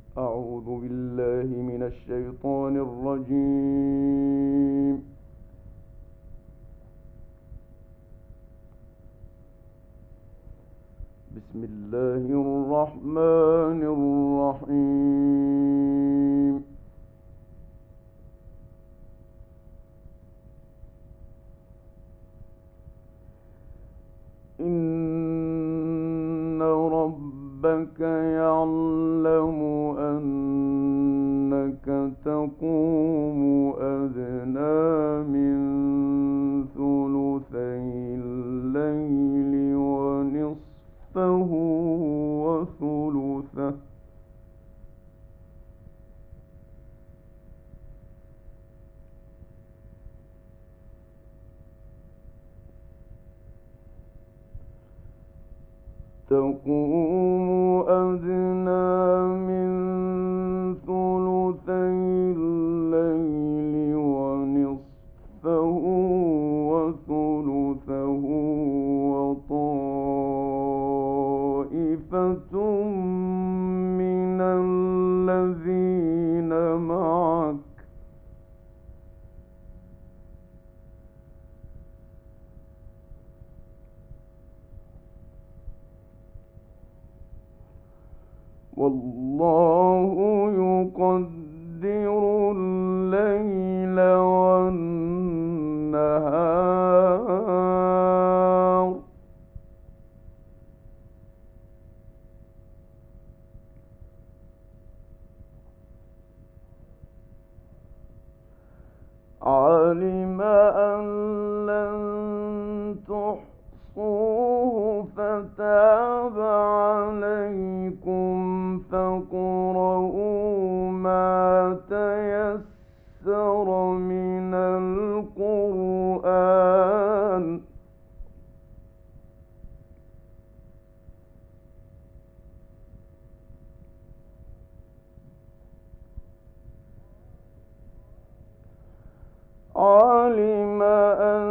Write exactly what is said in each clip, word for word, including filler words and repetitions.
أعوذ بالله من الشيطان الرجيم. بسم الله الرحمن الرحيم. إن ربك يعلم أنك تقوم أدنى من ثلثي الليل ونصفه وثلثه تقوم أدنى من ثلثي الليل ونصفه وثلثه وطائفة من الذين معك والله يقدر الليل والنهار علم أن لن تحصوه فتاب عليكم فاقرؤوا ما تيسر من القرآن علم أن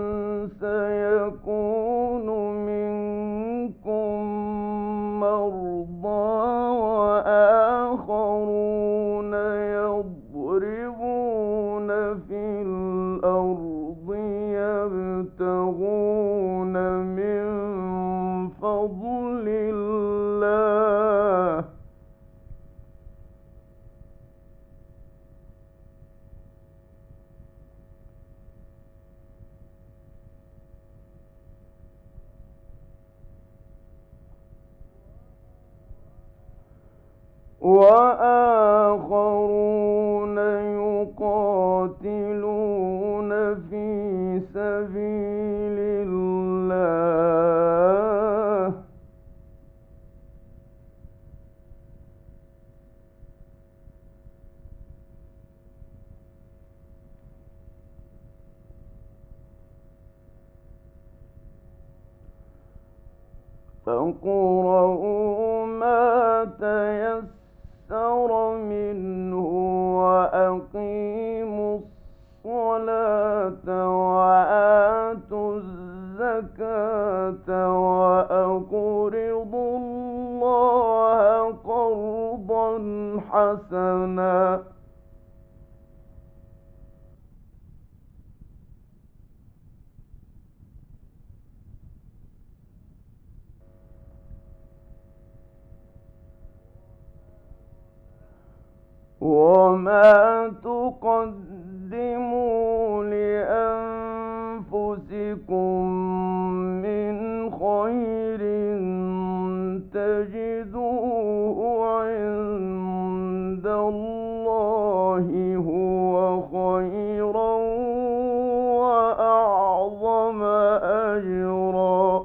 سيكون منكم مرضى وآخرون يضربون في الأرض يبتغون من فضل الله وآخرون يقاتلون في سبيل الله فاقرؤوا ما تيسر منه وأقيموا الصلاة وآتوا الزكاة وأقرضوا الله قرضا حسنا وما تقدموا لأنفسكم من خير تجدوه عند الله هو خيرا وأعظم أجرا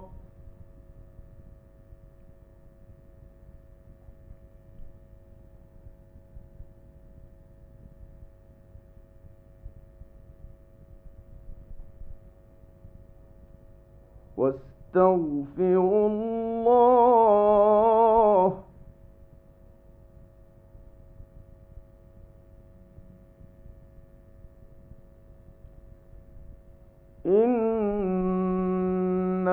واستغفروا الله إن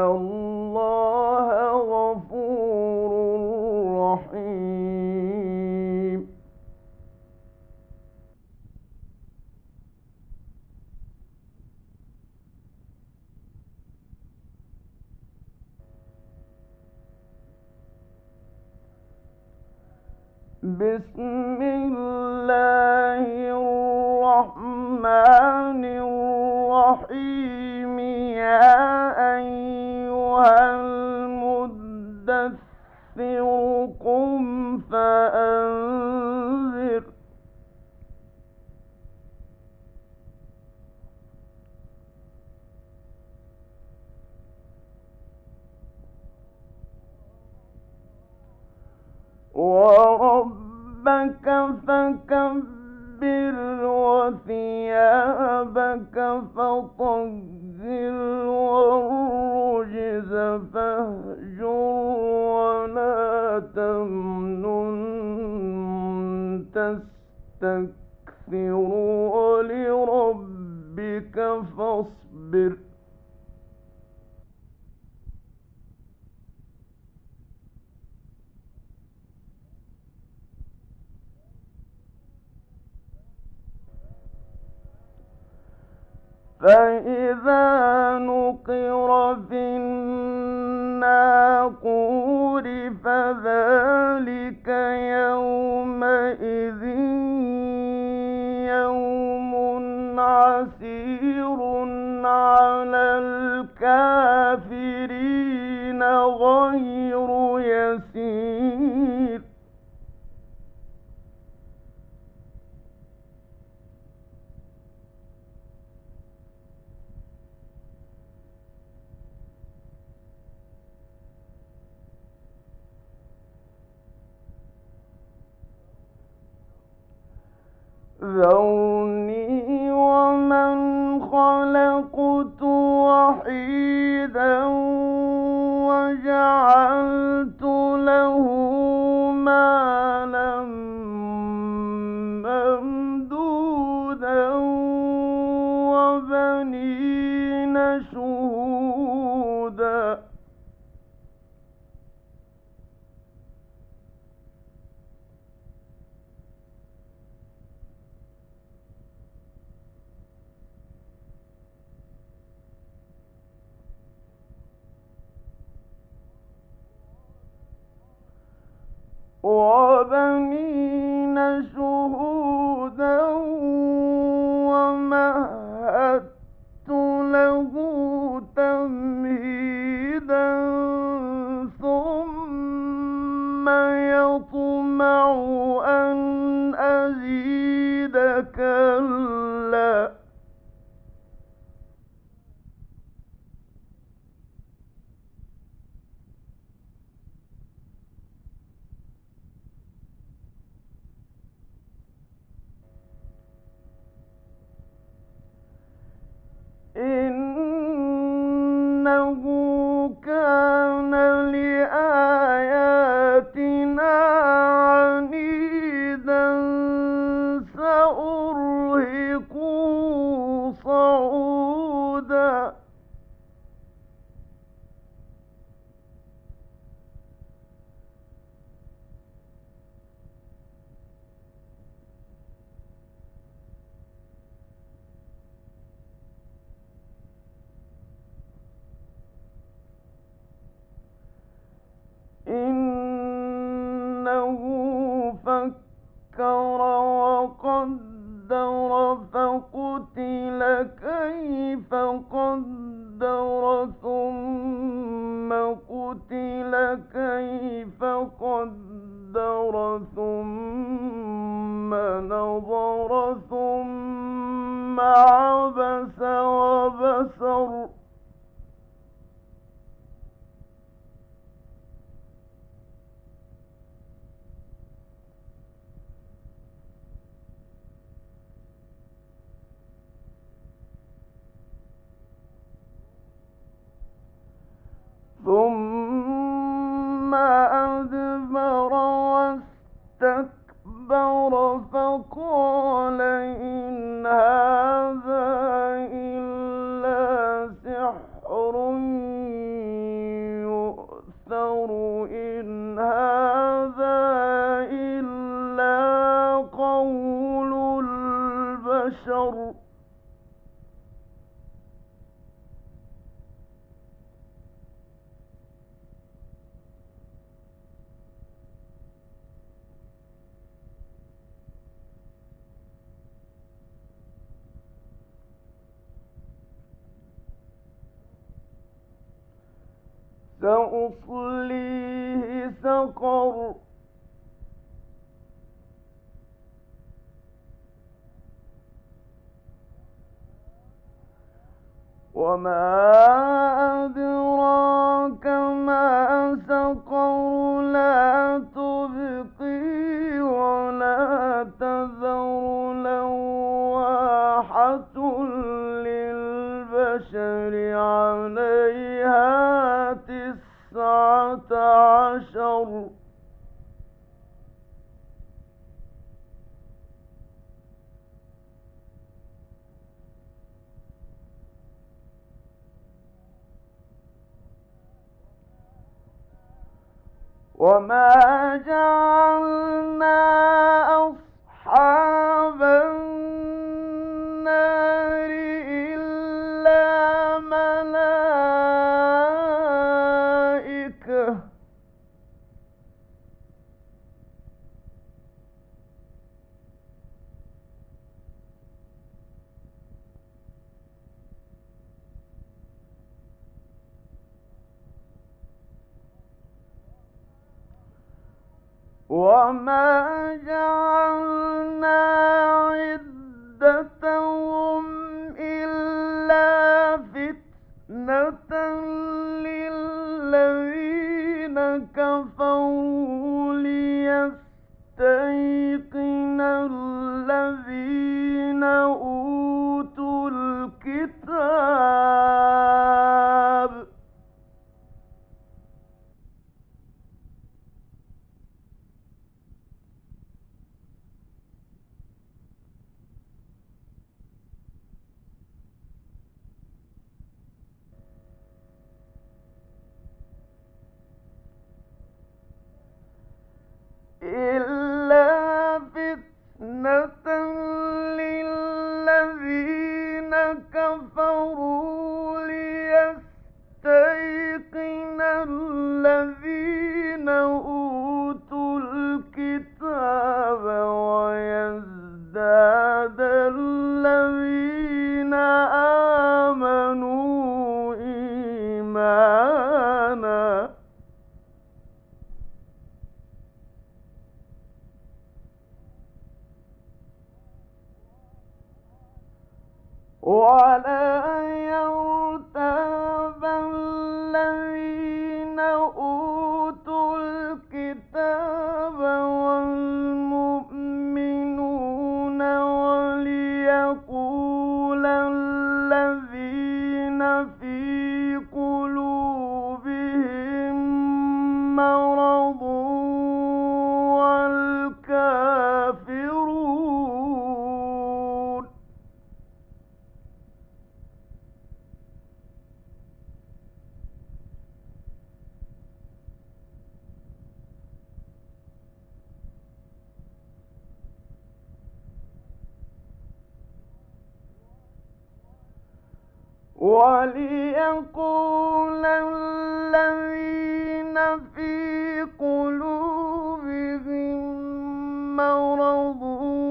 الله غفور رحيم بسم الله الرحمن الرحيم يا أيها المدثر قم فأنذر وربك فكبر وثيابك فطهر والرجز فاهجر ولا تمنن تستكثر ولربك فاصبر فإذا نقر في الناقور فذلك يومئذ يوم عسير على الكافرين غير يسير ذرني ومن خلقت وحيدا وجعلت له مالا ممدودا وبنين شهودا وبنين شهودا ومهدت له تمهيدا ثم يطمع أن أزيد كلا إنه كان لآياتنا عنيدا سأرهقه صعودا إنه فكر وقدر فقتل كيف قدر ثم قتل كيف قدر ثم نظر ثم عبس وبسر ثم أدبر واستكبر فقال إن هذا إلا سحر يؤثر إن هذا إلا قول البشر سأصليه سقر وما أدراك ما سقر لا تبقي ولا تذر لواحة للبشر عليها تسعة عشر وما جعلنا أصحاب النار إلا ملائكة وما جعلنا عدتهم إلا فتنة للذين كفروا ليستيقن الذين أوتوا الكتاب إلا فتنة للذين كفروا ليستيقن الذين أوتوا الكتاب ويزداد الذين آمنوا إيمانا ولا يرتاب الذين أوتوا الكتاب والمؤمنون وليقول الذين في قلوبهم مرض والكافرون وليقول الذين في قلوبهم مرض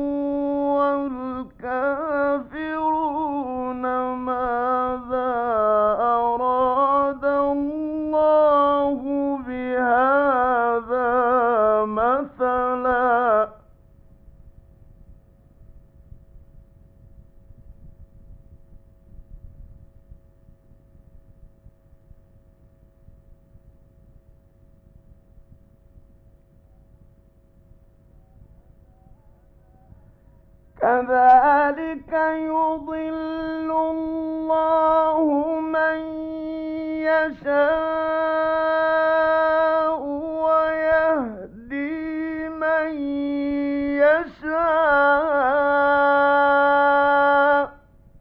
والكافرون ماذا أراد الله بهذا مثلا كذلك يضل الله من يشاء ويهدي من يشاء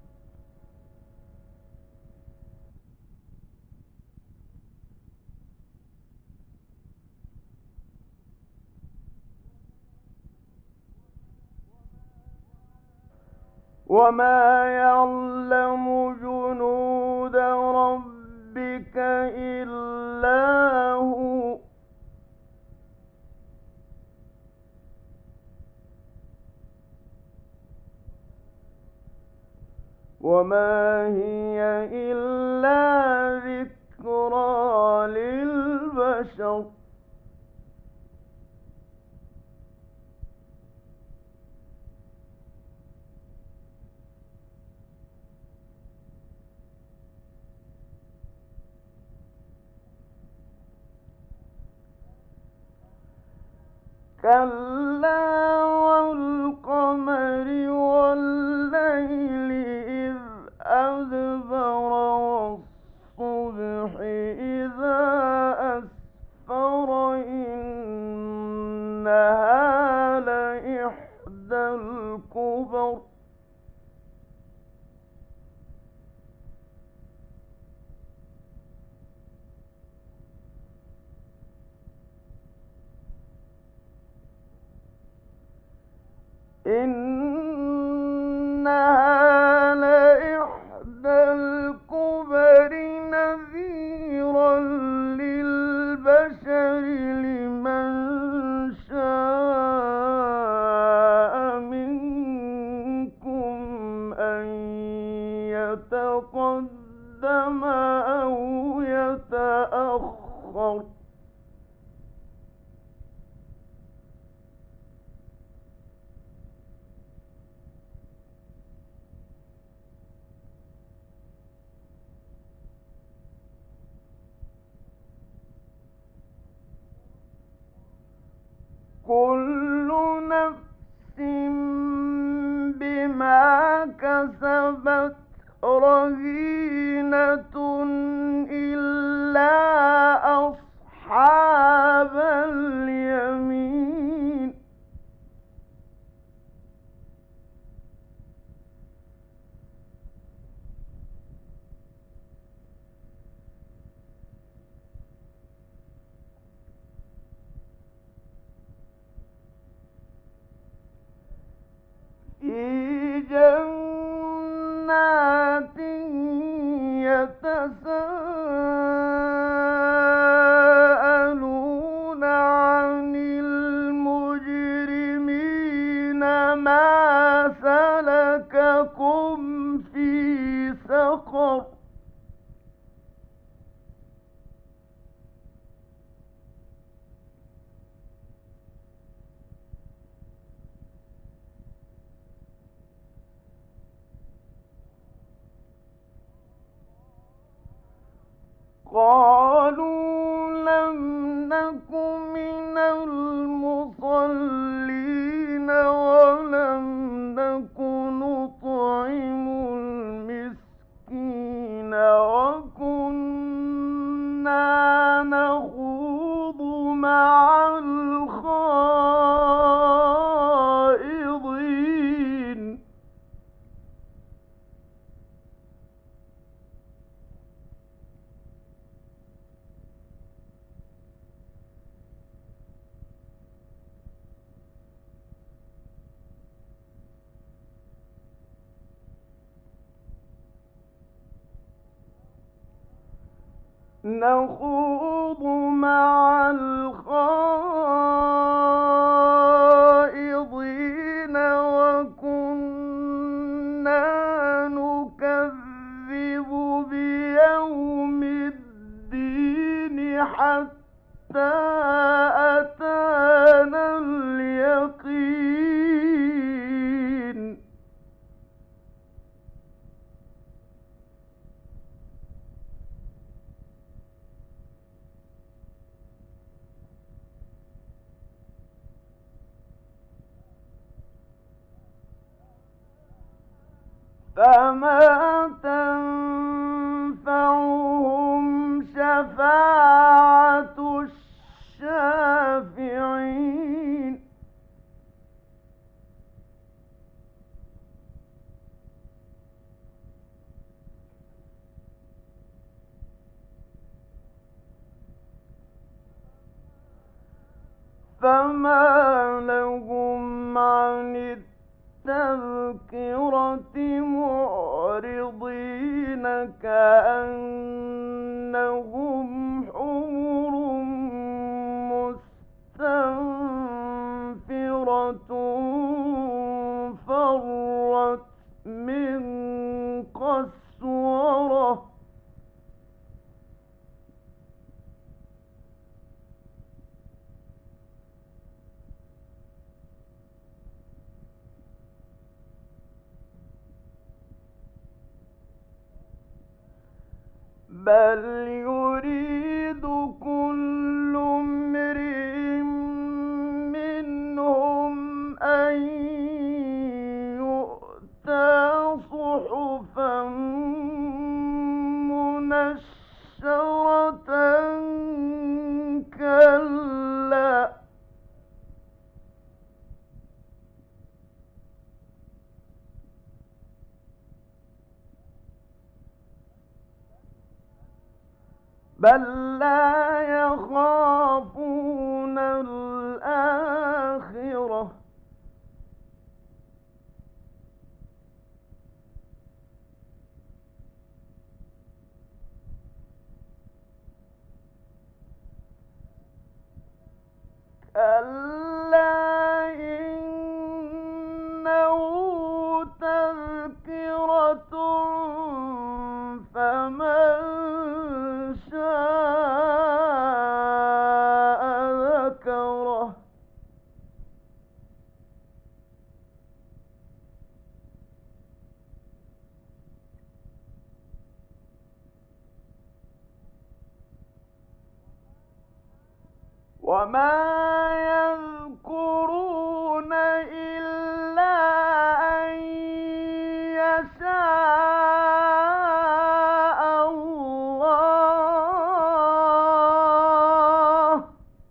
وما يعلم جنود ربك إلا هو وما هي إلا ذكرى للعالمين البشر كلا والقمر والليل إذ أدبر والصبح إذا أسفر إنها لإحدى الكبر إنها لإحدى الكبر نذيرا للبشر لمن شاء منكم أن يتقدم أو يتأخر كل نفس بما كسبت رهينة إلا أصحاب اليمين في جنات يتساءلون عن المجرمين ما سلككم في سقر قالوا لم نك من المصلين ولم نك نطعم المسكين وكنا نخوض مع الخائضين نخوض مع الخائضين وكنا نكذب بيوم الدين حتى أتانا اليقين فما تنفعهم شفاعة الشافعين فما لهم عن التذكرة معرضين كأنهم حمر مستنفرة فرت من قسورة بل يريد كل امرئ منهم أن يؤتى صحفا منشرة كلا بل لا يخافون الآخرة كلا إنه تذكرة فمن شاء ذكره وما يذكرون إلا أن يشاء الله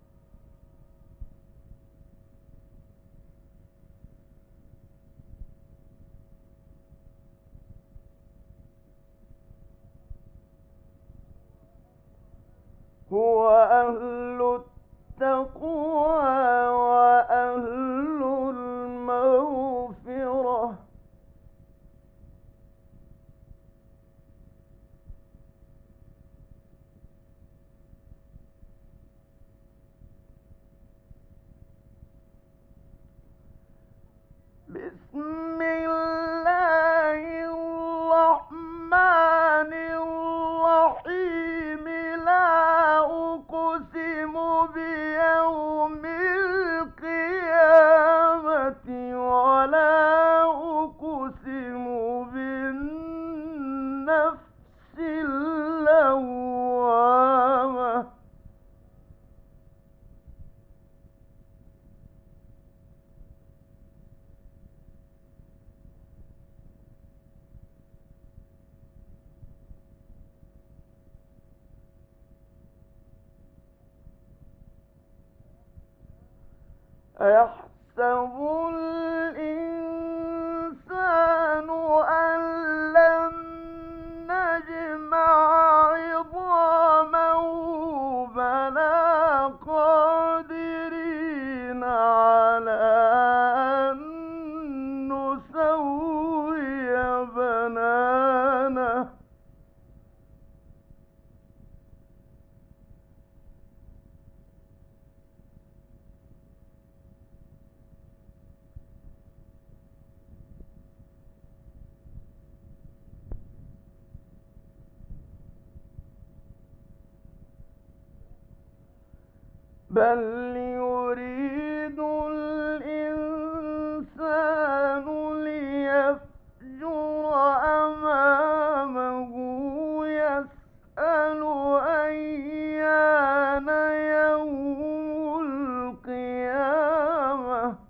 هو أهل التقوى وأهل المغفرة بسم الله الرحمن الرحيم لا أقسم بيوم القيامة ولا أقسم بالنفس اللوامة أيحسب الإنسان أن لن نجمع عظامه بلى قادرين على أن نسوي بنانه بل يريد الإنسان ليفجر أمامه يسأل أيان يوم القيامة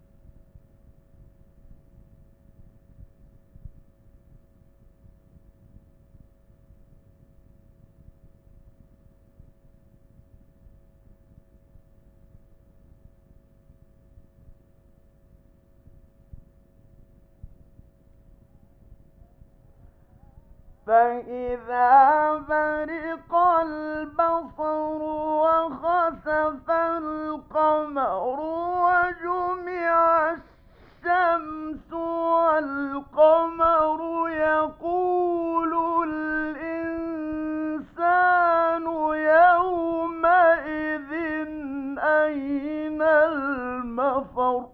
فإذا برق البصر وخسف القمر وجمع الشمس والقمر يقول الإنسان يومئذ أين المفر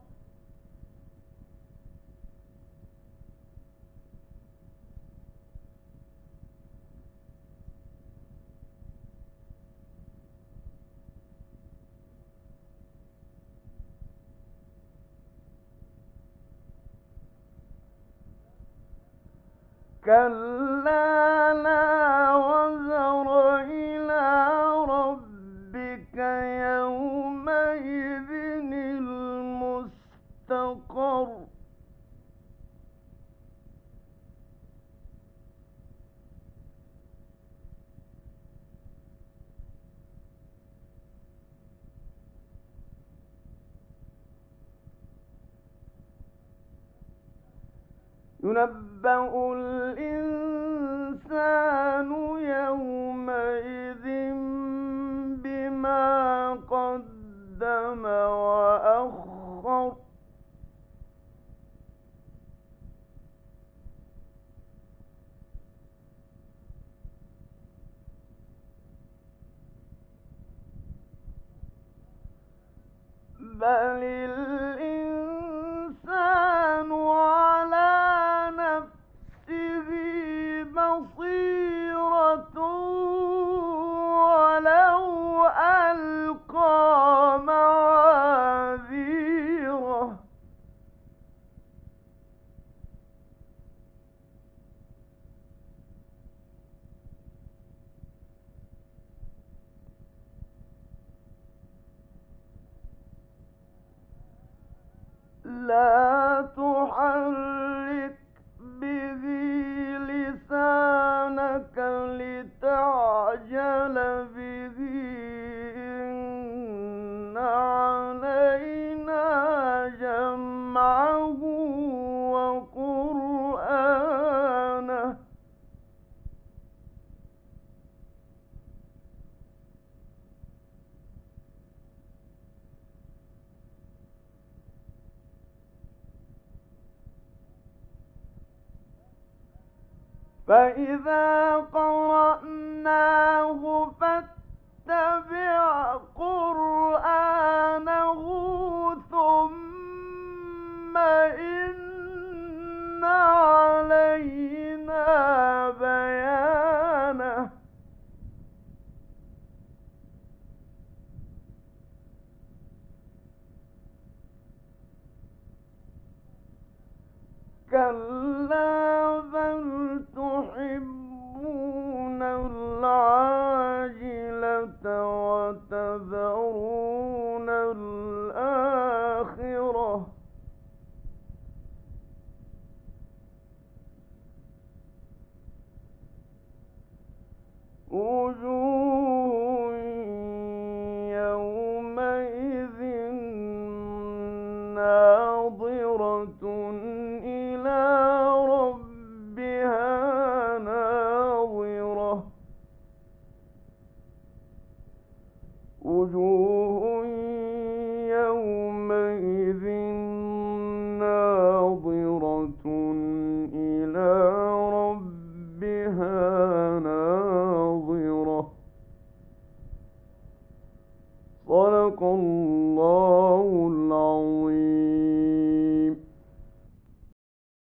كلا لا وزر يومئذ المستقر ينبأ الإنسان يومئذ بما قدم وأخر بل الإنسان على نفسه بصيرة ولو ألقى معاذيره لا تحرك به لسانك لتعجل به إن علينا جمعه وقرآنه فإذا قرأناه فاتبع قرآنه ثم إن علينا بيانه كلا بل تحبون العاجلة وتذرون الآخرة وجوه يومئذ ناظرة إلى ربها ناظرة وجوه يومئذ ناظرة إلى ربها ناظرة صدق الله